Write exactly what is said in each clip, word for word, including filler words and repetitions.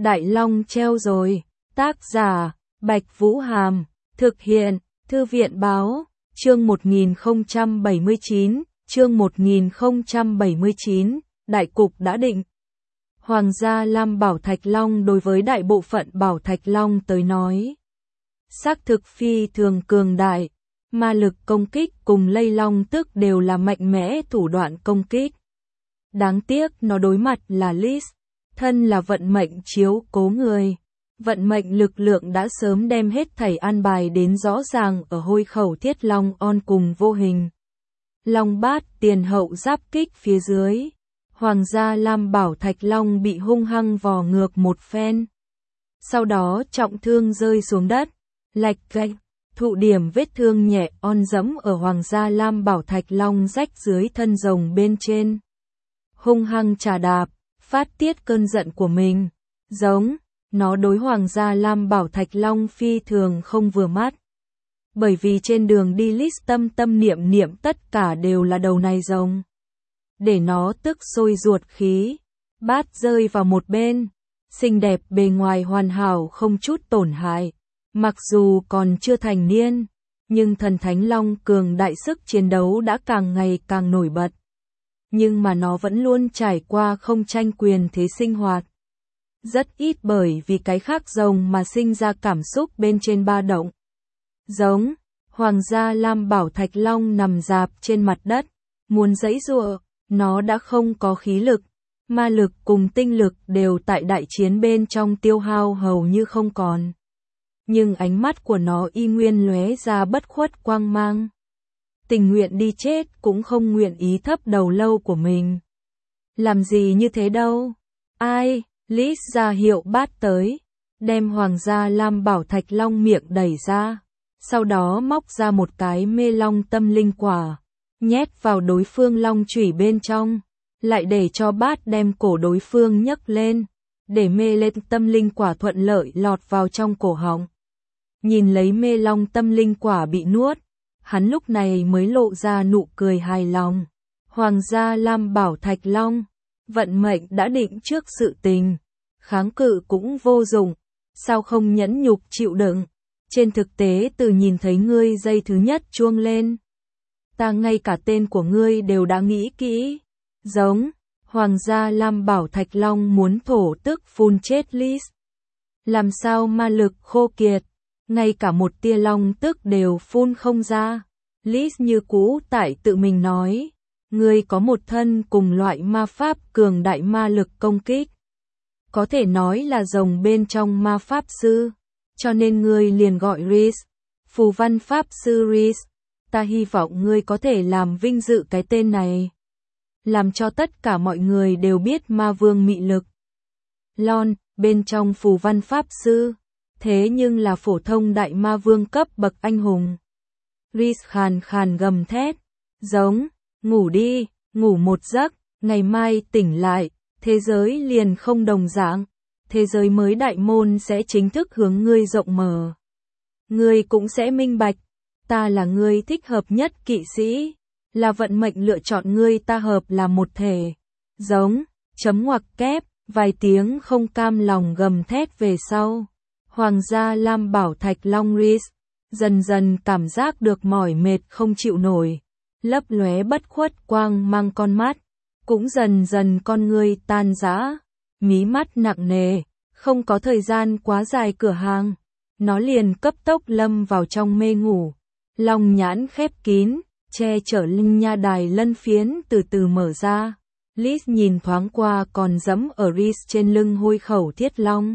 Đại Long treo rồi. Tác giả, Bạch Vũ Hàm. Thực hiện, Thư viện Báo. Chương một nghìn không trăm bảy mươi chín, chương một nghìn không trăm bảy mươi chín, đại cục đã định. Hoàng gia Lam Bảo Thạch Long đối với đại bộ phận Bảo Thạch Long tới nói, xác thực phi thường cường đại, ma lực công kích cùng lây long tức đều là mạnh mẽ thủ đoạn công kích. Đáng tiếc nó đối mặt là Liz, thân là vận mệnh chiếu cố người. Vận mệnh lực lượng đã sớm đem hết thảy an bài đến rõ ràng ở hôi khẩu thiết long on cùng vô hình. Long bát tiền hậu giáp kích phía dưới. Hoàng gia Lam Bảo Thạch Long bị hung hăng vò ngược một phen. Sau đó trọng thương rơi xuống đất. Lạch gạch, thụ điểm vết thương nhẹ on dẫm ở Hoàng gia Lam Bảo Thạch Long rách dưới thân rồng bên trên. Hung hăng trà đạp, phát tiết cơn giận của mình. Giống. Nó đối Hoàng gia Lam Bảo Thạch Long phi thường không vừa mắt. Bởi vì trên đường đi Liz tâm tâm niệm niệm tất cả đều là đầu này rồng. Để nó tức sôi ruột khí. Bát rơi vào một bên. Xinh đẹp bề ngoài hoàn hảo không chút tổn hại. Mặc dù còn chưa thành niên, nhưng thần thánh long cường đại sức chiến đấu đã càng ngày càng nổi bật. Nhưng mà nó vẫn luôn trải qua không tranh quyền thế sinh hoạt. Rất ít bởi vì cái khác rồng mà sinh ra cảm xúc bên trên ba động. Giống, Hoàng gia Lam Bảo Thạch Long nằm rạp trên mặt đất, muốn giãy giụa, nó đã không có khí lực, ma lực cùng tinh lực đều tại đại chiến bên trong tiêu hao hầu như không còn. Nhưng ánh mắt của nó y nguyên lóe ra bất khuất quang mang. Tình nguyện đi chết cũng không nguyện ý thấp đầu lâu của mình. Làm gì như thế đâu? Ai? Liz ra hiệu Bát tới, đem Hoàng gia Lam Bảo Thạch Long miệng đẩy ra, sau đó móc ra một cái mê long tâm linh quả, nhét vào đối phương long chủy bên trong, lại để cho Bát đem cổ đối phương nhấc lên, để mê lên tâm linh quả thuận lợi lọt vào trong cổ họng. Nhìn lấy mê long tâm linh quả bị nuốt, hắn lúc này mới lộ ra nụ cười hài lòng. Hoàng gia Lam Bảo Thạch Long, vận mệnh đã định trước sự tình, kháng cự cũng vô dụng, sao không nhẫn nhục chịu đựng, trên thực tế từ nhìn thấy ngươi giây thứ nhất chuông lên. Ta ngay cả tên của ngươi đều đã nghĩ kỹ, giống, Hoàng gia Lam Bảo Thạch Long muốn thổ tức phun chết Liz. Làm sao ma lực khô kiệt, ngay cả một tia long tức đều phun không ra, Liz như cũ tại tự mình nói. Ngươi có một thân cùng loại ma pháp cường đại ma lực công kích. Có thể nói là rồng bên trong ma pháp sư. Cho nên ngươi liền gọi Riz. Phù văn pháp sư Riz. Ta hy vọng ngươi có thể làm vinh dự cái tên này. Làm cho tất cả mọi người đều biết ma vương mị lực. Lon, bên trong phù văn pháp sư. Thế nhưng là phổ thông đại ma vương cấp bậc anh hùng. Riz khàn khàn gầm thét. Giống. Ngủ đi, ngủ một giấc, ngày mai tỉnh lại, thế giới liền không đồng dạng, thế giới mới đại môn sẽ chính thức hướng ngươi rộng mở. Ngươi cũng sẽ minh bạch, ta là ngươi thích hợp nhất kỵ sĩ, là vận mệnh lựa chọn ngươi ta hợp là một thể. Giống, chấm ngoặc kép, vài tiếng không cam lòng gầm thét về sau. Hoàng gia Lam Bảo Thạch Long Riz, dần dần cảm giác được mỏi mệt không chịu nổi. Lấp lóe bất khuất quang mang con mắt, cũng dần dần con ngươi tan rã, mí mắt nặng nề, không có thời gian quá dài cửa hàng, nó liền cấp tốc lâm vào trong mê ngủ. Long nhãn khép kín, che chở linh nha đài lân phiến từ từ mở ra. Liz nhìn thoáng qua còn dẫm ở Riz trên lưng hôi khẩu thiết long.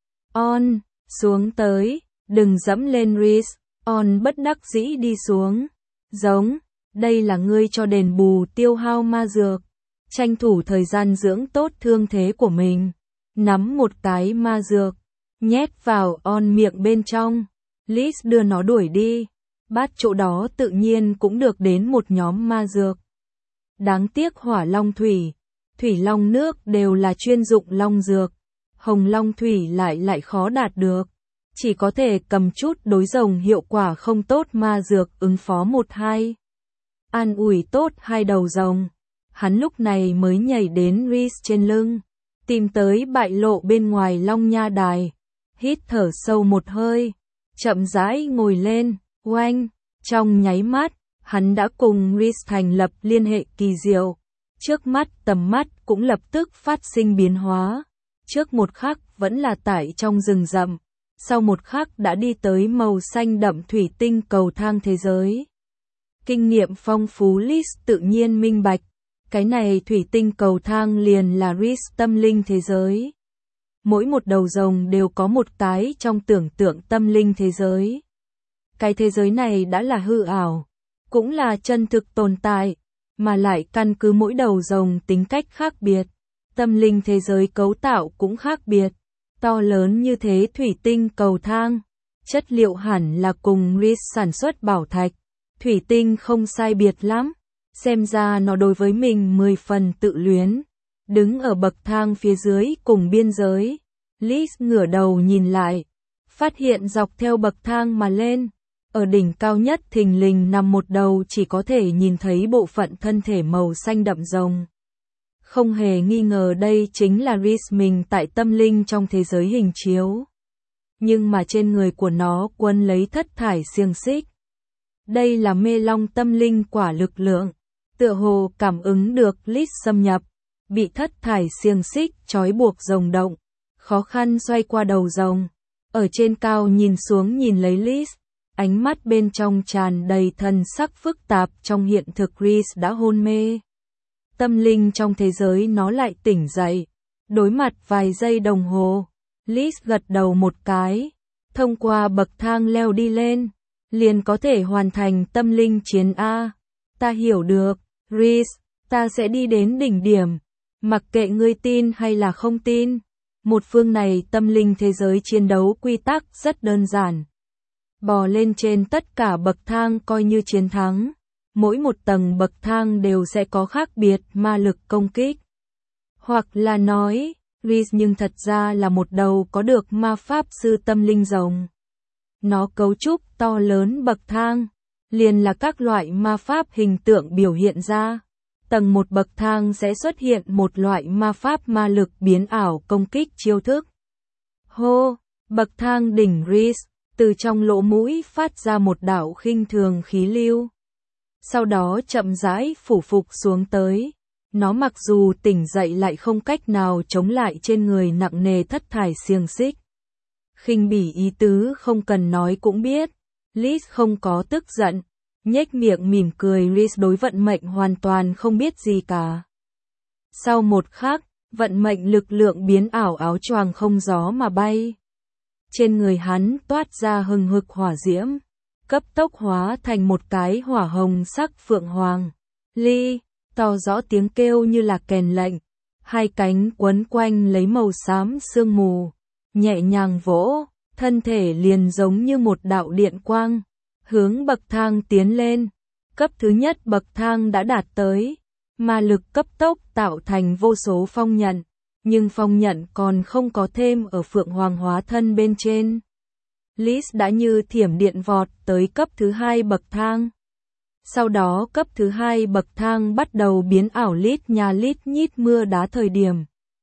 On, xuống tới, đừng dẫm lên Riz. On bất đắc dĩ đi xuống. Giống. Đây là ngươi cho đền bù tiêu hao ma dược, tranh thủ thời gian dưỡng tốt thương thế của mình, nắm một cái ma dược, nhét vào on miệng bên trong, Liz đưa nó đuổi đi, Bát chỗ đó tự nhiên cũng được đến một nhóm ma dược. Đáng tiếc hỏa long thủy, thủy long nước đều là chuyên dụng long dược, hồng long thủy lại lại khó đạt được, chỉ có thể cầm chút đối rồng hiệu quả không tốt ma dược ứng phó một hai. An ủi tốt hai đầu rồng, hắn lúc này mới nhảy đến Riz trên lưng, tìm tới bại lộ bên ngoài Long Nha Đài, hít thở sâu một hơi, chậm rãi ngồi lên, oanh, trong nháy mắt, hắn đã cùng Reese thành lập liên hệ kỳ diệu. Trước mắt tầm mắt cũng lập tức phát sinh biến hóa. Trước một khắc vẫn là tại trong rừng rậm, sau một khắc đã đi tới màu xanh đậm thủy tinh cầu thang thế giới. Kinh nghiệm phong phú Reese tự nhiên minh bạch, cái này thủy tinh cầu thang liền là Reese tâm linh thế giới. Mỗi một đầu rồng đều có một cái trong tưởng tượng tâm linh thế giới. Cái thế giới này đã là hư ảo, cũng là chân thực tồn tại, mà lại căn cứ mỗi đầu rồng tính cách khác biệt. Tâm linh thế giới cấu tạo cũng khác biệt. To lớn như thế thủy tinh cầu thang, chất liệu hẳn là cùng Reese sản xuất bảo thạch. Thủy tinh không sai biệt lắm, xem ra nó đối với mình mười phần tự luyến. Đứng ở bậc thang phía dưới cùng biên giới, Liz ngửa đầu nhìn lại, phát hiện dọc theo bậc thang mà lên, ở đỉnh cao nhất thình lình nằm một đầu chỉ có thể nhìn thấy bộ phận thân thể màu xanh đậm rồng. Không hề nghi ngờ đây chính là Reese mình tại tâm linh trong thế giới hình chiếu. Nhưng mà trên người của nó quấn lấy thất thải xiềng xích. Đây là mê long tâm linh quả lực lượng, tựa hồ cảm ứng được Liz xâm nhập, bị thất thải xiềng xích trói buộc rồng động, khó khăn xoay qua đầu rồng, ở trên cao nhìn xuống nhìn lấy Liz, ánh mắt bên trong tràn đầy thần sắc phức tạp. Trong hiện thực Reese đã hôn mê, tâm linh trong thế giới nó lại tỉnh dậy. Đối mặt vài giây đồng hồ, Liz gật đầu một cái, thông qua bậc thang leo đi lên, liền có thể hoàn thành tâm linh chiến A. Ta hiểu được, Reese, ta sẽ đi đến đỉnh điểm, mặc kệ ngươi tin hay là không tin. Một phương này tâm linh thế giới chiến đấu quy tắc rất đơn giản. Bò lên trên tất cả bậc thang coi như chiến thắng. Mỗi một tầng bậc thang đều sẽ có khác biệt ma lực công kích. Hoặc là nói, Reese nhưng thật ra là một đầu có được ma pháp sư tâm linh rồng. Nó cấu trúc to lớn bậc thang, liền là các loại ma pháp hình tượng biểu hiện ra. Tầng một bậc thang sẽ xuất hiện một loại ma pháp ma lực biến ảo công kích chiêu thức. Hô, bậc thang đỉnh Reese, từ trong lỗ mũi phát ra một đạo khinh thường khí lưu. Sau đó chậm rãi phủ phục xuống tới. Nó mặc dù tỉnh dậy lại không cách nào chống lại trên người nặng nề thất thải xiềng xích. Khinh bỉ ý tứ không cần nói cũng biết. Liz không có tức giận, nhếch miệng mỉm cười. Reese đối vận mệnh hoàn toàn không biết gì cả. Sau một khắc, vận mệnh lực lượng biến ảo áo choàng không gió mà bay. Trên người hắn toát ra hừng hực hỏa diễm, cấp tốc hóa thành một cái hỏa hồng sắc phượng hoàng. Ly, to rõ tiếng kêu như là kèn lệnh, hai cánh quấn quanh lấy màu xám sương mù, nhẹ nhàng vỗ, thân thể liền giống như một đạo điện quang, hướng bậc thang tiến lên. Cấp thứ nhất bậc thang đã đạt tới, ma lực cấp tốc tạo thành vô số phong nhận, nhưng phong nhận còn không có thêm ở phượng hoàng hóa thân bên trên. Liz đã như thiểm điện vọt tới cấp thứ hai bậc thang. Sau đó cấp thứ hai bậc thang bắt đầu biến ảo lít nhà lít nhít mưa đá thời điểm.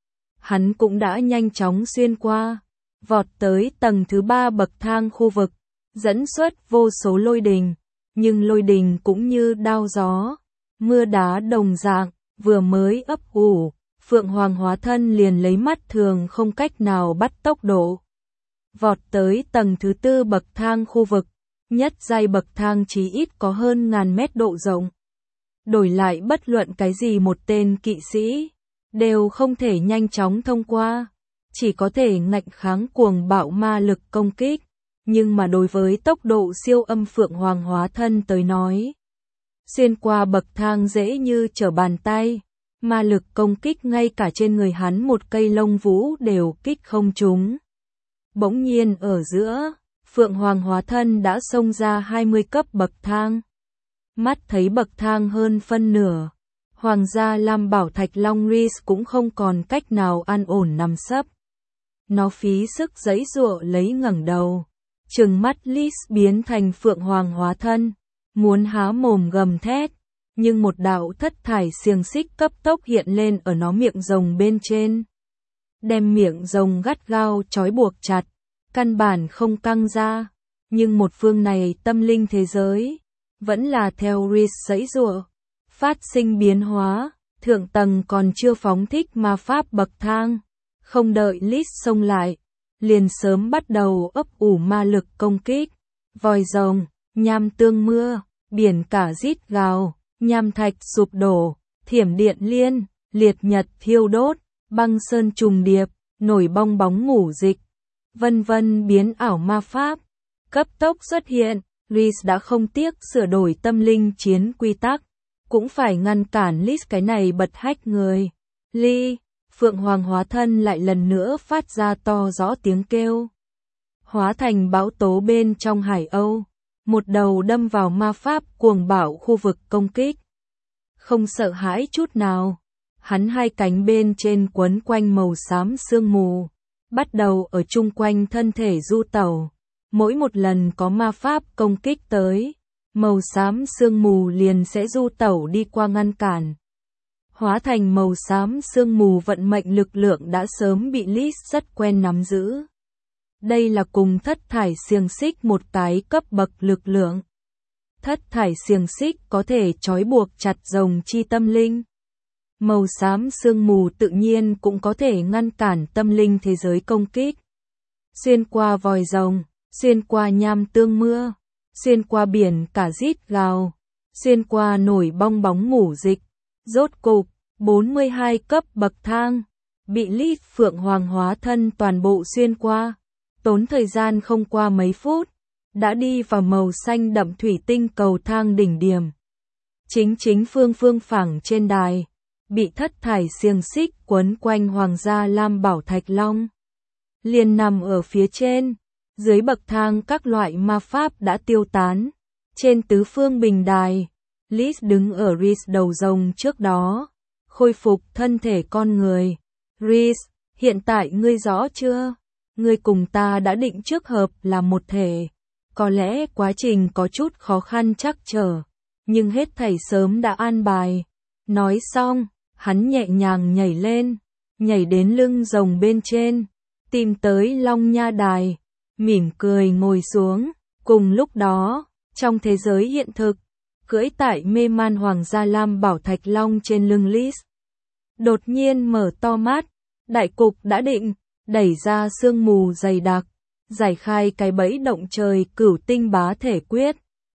Hắn cũng đã nhanh chóng xuyên qua, vọt tới tầng thứ ba bậc thang khu vực, dẫn xuất vô số lôi đình, nhưng lôi đình cũng như đao gió, mưa đá đồng dạng, vừa mới ấp ủ, phượng hoàng hóa thân liền lấy mắt thường không cách nào bắt tốc độ. Vọt tới tầng thứ tư bậc thang khu vực, nhất giai bậc thang chí ít có hơn ngàn mét độ rộng. Đổi lại bất luận cái gì một tên kỵ sĩ, đều không thể nhanh chóng thông qua, chỉ có thể ngạnh kháng cuồng bạo ma lực công kích, nhưng mà đối với tốc độ siêu âm phượng hoàng hóa thân tới nói, xuyên qua bậc thang dễ như trở bàn tay, ma lực công kích ngay cả trên người hắn một cây lông vũ đều kích không trúng. Bỗng nhiên ở giữa, phượng hoàng hóa thân đã xông ra hai mươi cấp bậc thang. Mắt thấy bậc thang hơn phân nửa, hoàng gia Lam Bảo Thạch Long Reese cũng không còn cách nào an ổn nằm sấp. Nó phí sức giãy giụa lấy ngẩng đầu, trừng mắt Liz biến thành phượng hoàng hóa thân, muốn há mồm gầm thét, nhưng một đạo thất thải xiềng xích cấp tốc hiện lên ở nó miệng rồng bên trên. đem miệng rồng gắt gao trói buộc chặt, căn bản không căng ra. Nhưng một phương này tâm linh thế giới, vẫn là theo Reese giãy giụa, phát sinh biến hóa, thượng tầng còn chưa phóng thích ma pháp bậc thang, không đợi Liz xông lại, liền sớm bắt đầu ấp ủ ma lực công kích, vòi rồng, nham tương mưa, biển cả rít gào, nham thạch sụp đổ, thiểm điện liên, liệt nhật thiêu đốt, băng sơn trùng điệp, nổi bong bóng ngủ dịch, vân vân biến ảo ma pháp, cấp tốc xuất hiện. Reese đã không tiếc sửa đổi tâm linh chiến quy tắc, cũng phải ngăn cản Liz cái này bật hách người. Ly, Phượng Hoàng hóa thân lại lần nữa phát ra to rõ tiếng kêu. Hóa thành bão tố bên trong hải âu, một đầu đâm vào ma pháp cuồng bạo khu vực công kích. Không sợ hãi chút nào, hắn hai cánh bên trên quấn quanh màu xám sương mù, bắt đầu ở chung quanh thân thể du tẩu. Mỗi một lần có ma pháp công kích tới, màu xám sương mù liền sẽ du tẩu đi qua ngăn cản. Hóa thành màu xám sương mù vận mệnh lực lượng đã sớm bị Liz rất quen nắm giữ. Đây là cùng thất thải xiềng xích một cái cấp bậc lực lượng. Thất thải xiềng xích có thể trói buộc chặt rồng chi tâm linh. Màu xám sương mù tự nhiên cũng có thể ngăn cản tâm linh thế giới công kích. Xuyên qua vòi rồng, xuyên qua nham tương mưa, xuyên qua biển cả rít gào, xuyên qua nổi bong bóng ngủ dịch. Rốt cục, bốn mươi hai cấp bậc thang, bị Liz Phượng Hoàng hóa thân toàn bộ xuyên qua. Tốn thời gian không qua mấy phút, đã đi vào màu xanh đậm thủy tinh cầu thang đỉnh điểm. Chính chính phương phương phẳng trên đài, bị thất thải xiềng xích quấn quanh Hoàng gia Lam Bảo Thạch Long. Liền nằm ở phía trên, dưới bậc thang các loại ma pháp đã tiêu tán. Trên tứ phương bình đài, Liz đứng ở Reese đầu rồng trước đó, khôi phục thân thể con người. Reese, hiện tại ngươi rõ chưa? Ngươi cùng ta đã định trước hợp là một thể. Có lẽ quá trình có chút khó khăn trắc trở, nhưng hết thảy sớm đã an bài. Nói xong, hắn nhẹ nhàng nhảy lên, nhảy đến lưng rồng bên trên, tìm tới Long Nha Đài, mỉm cười ngồi xuống. Cùng lúc đó, trong thế giới hiện thực, cưỡi tại mê man Hoàng gia Lam Bảo Thạch Long trên lưng Liz. Đột nhiên mở to mắt, đại cục đã định, đẩy ra sương mù dày đặc, giải khai cái bẫy động trời cửu tinh bá thể quyết.